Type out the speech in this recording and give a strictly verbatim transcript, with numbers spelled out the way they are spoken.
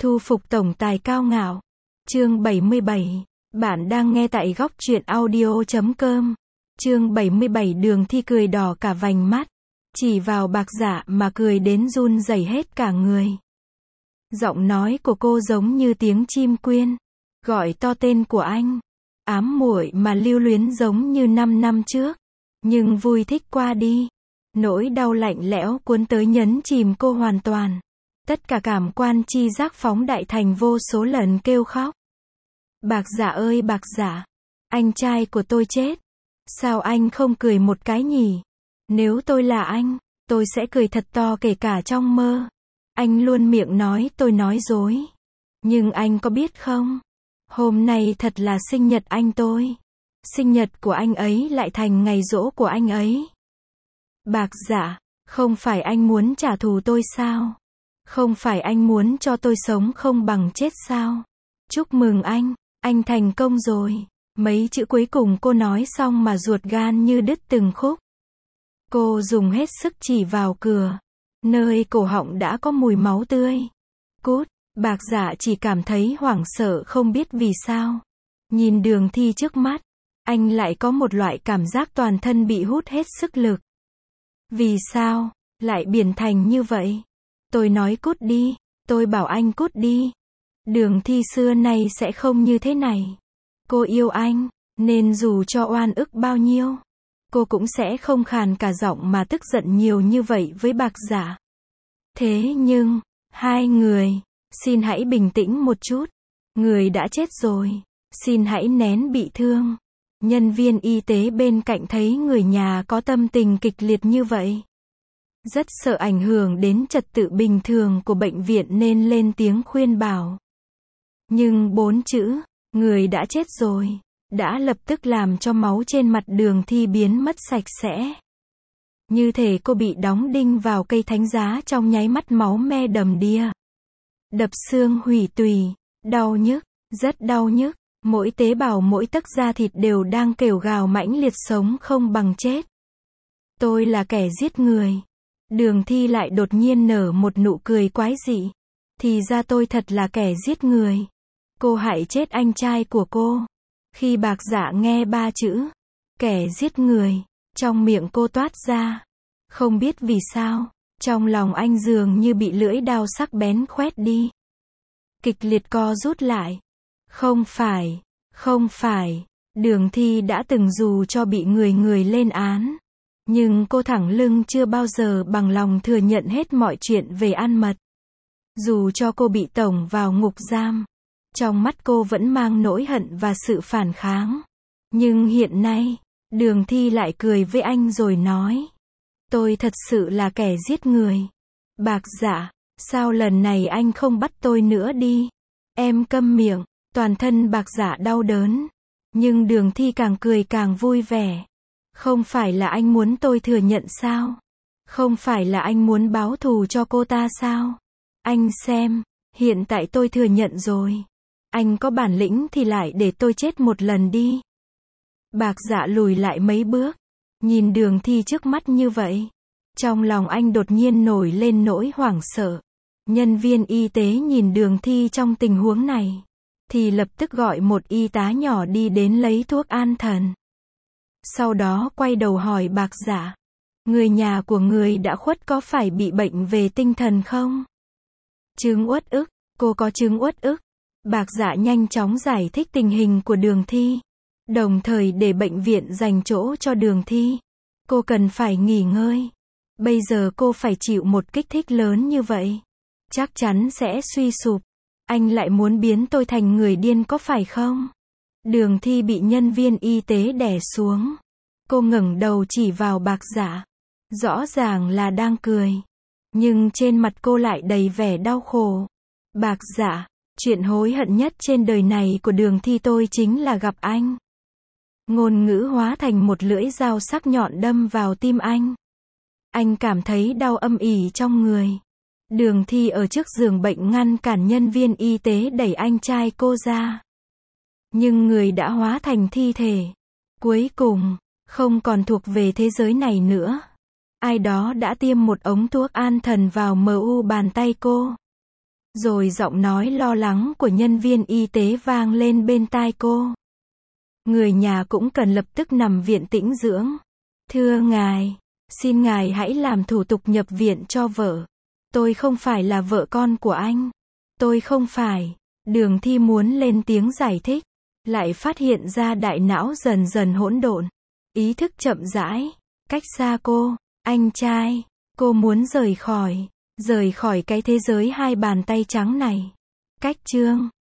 Thu phục tổng tài cao ngạo. Chương bảy mươi bảy. Bạn đang nghe tại góc truyện audio chấm com. Chương bảy mươi bảy. Đường Thi cười đỏ cả vành mắt. Chỉ vào Bạc Dạ mà cười đến run rẩy hết cả người. Giọng nói của cô giống như tiếng chim quyên. Gọi to tên của anh. Ám muội mà lưu luyến giống như năm năm trước. Nhưng vui thích qua đi. Nỗi đau lạnh lẽo cuốn tới nhấn chìm cô hoàn toàn. Tất cả cảm quan chi giác phóng đại thành vô số lần kêu khóc. Bạc Dạ ơi Bạc Dạ, anh trai của tôi chết. Sao anh không cười một cái nhỉ? Nếu tôi là anh, tôi sẽ cười thật to kể cả trong mơ. Anh luôn miệng nói tôi nói dối. Nhưng anh có biết không? Hôm nay thật là sinh nhật anh tôi. Sinh nhật của anh ấy lại thành ngày giỗ của anh ấy. Bạc Dạ, không phải anh muốn trả thù tôi sao? Không phải anh muốn cho tôi sống không bằng chết sao? Chúc mừng anh, anh thành công rồi. Mấy chữ cuối cùng cô nói xong mà ruột gan như đứt từng khúc. Cô dùng hết sức chỉ vào cửa. Nơi cổ họng đã có mùi máu tươi. Cút, Bạc Dạ chỉ cảm thấy hoảng sợ không biết vì sao. Nhìn Đường Thi trước mắt, anh lại có một loại cảm giác toàn thân bị hút hết sức lực. Vì sao, lại biến thành như vậy? Tôi nói cút đi, tôi bảo anh cút đi. Đường Thi xưa nay sẽ không như thế này. Cô yêu anh, nên dù cho oan ức bao nhiêu, cô cũng sẽ không khàn cả giọng mà tức giận nhiều như vậy với Bạc Dạ. Thế nhưng, hai người, xin hãy bình tĩnh một chút. Người đã chết rồi, xin hãy nén bị thương. Nhân viên y tế bên cạnh thấy người nhà có tâm tình kịch liệt như vậy. Rất sợ ảnh hưởng đến trật tự bình thường của bệnh viện nên lên tiếng khuyên bảo. Nhưng bốn chữ, người đã chết rồi, đã lập tức làm cho máu trên mặt Đường Thi biến mất sạch sẽ. Như thể cô bị đóng đinh vào cây thánh giá trong nháy mắt máu me đầm đìa. Đập xương hủy tùy, đau nhức, rất đau nhức, mỗi tế bào mỗi tấc da thịt đều đang kêu gào mãnh liệt sống không bằng chết. Tôi là kẻ giết người. Đường Thi lại đột nhiên nở một nụ cười quái dị. Thì ra tôi thật là kẻ giết người. Cô hại chết anh trai của cô. Khi Bạc Dạ nghe ba chữ, kẻ giết người, trong miệng cô toát ra. Không biết vì sao, trong lòng anh dường như bị lưỡi dao sắc bén khoét đi. Kịch liệt co rút lại. Không phải, không phải, Đường Thi đã từng dù cho bị người người lên án. Nhưng cô thẳng lưng chưa bao giờ bằng lòng thừa nhận hết mọi chuyện về ăn mật. Dù cho cô bị tổng vào ngục giam, trong mắt cô vẫn mang nỗi hận và sự phản kháng. Nhưng hiện nay, Đường Thi lại cười với anh rồi nói. Tôi thật sự là kẻ giết người. Bạc Dạ, sao lần này anh không bắt tôi nữa đi? Em câm miệng, toàn thân Bạc Dạ đau đớn. Nhưng Đường Thi càng cười càng vui vẻ. Không phải là anh muốn tôi thừa nhận sao? Không phải là anh muốn báo thù cho cô ta sao? Anh xem, hiện tại tôi thừa nhận rồi. Anh có bản lĩnh thì lại để tôi chết một lần đi. Bạc Dạ lùi lại mấy bước, nhìn Đường Thi trước mắt như vậy. Trong lòng anh đột nhiên nổi lên nỗi hoảng sợ. Nhân viên y tế nhìn Đường Thi trong tình huống này, thì lập tức gọi một y tá nhỏ đi đến lấy thuốc an thần. Sau đó quay đầu hỏi Bạc Dạ. Người nhà của người đã khuất có phải bị bệnh về tinh thần không? Chứng uất ức, cô có chứng uất ức. Bạc Dạ nhanh chóng giải thích tình hình của Đường Thi. Đồng thời để bệnh viện dành chỗ cho Đường Thi. Cô cần phải nghỉ ngơi. Bây giờ cô phải chịu một kích thích lớn như vậy. Chắc chắn sẽ suy sụp. Anh lại muốn biến tôi thành người điên có phải không? Đường Thi bị nhân viên y tế đè xuống. Cô ngẩng đầu chỉ vào Bạc Dạ. Rõ ràng là đang cười. Nhưng trên mặt cô lại đầy vẻ đau khổ. Bạc Dạ, chuyện hối hận nhất trên đời này của Đường Thi tôi chính là gặp anh. Ngôn ngữ hóa thành một lưỡi dao sắc nhọn đâm vào tim anh. Anh cảm thấy đau âm ỉ trong người. Đường Thi ở trước giường bệnh ngăn cản nhân viên y tế đẩy anh trai cô ra. Nhưng người đã hóa thành thi thể. Cuối cùng, không còn thuộc về thế giới này nữa. Ai đó đã tiêm một ống thuốc an thần vào mờ u bàn tay cô. Rồi giọng nói lo lắng của nhân viên y tế vang lên bên tai cô. Người nhà cũng cần lập tức nằm viện tĩnh dưỡng. Thưa ngài, xin ngài hãy làm thủ tục nhập viện cho vợ. Tôi không phải là vợ con của anh. Tôi không phải. Đường Thi muốn lên tiếng giải thích, lại phát hiện ra đại não dần dần hỗn độn. Ý thức chậm rãi, cách xa cô. Anh trai, cô muốn rời khỏi, rời khỏi cái thế giới hai bàn tay trắng này. Cách chương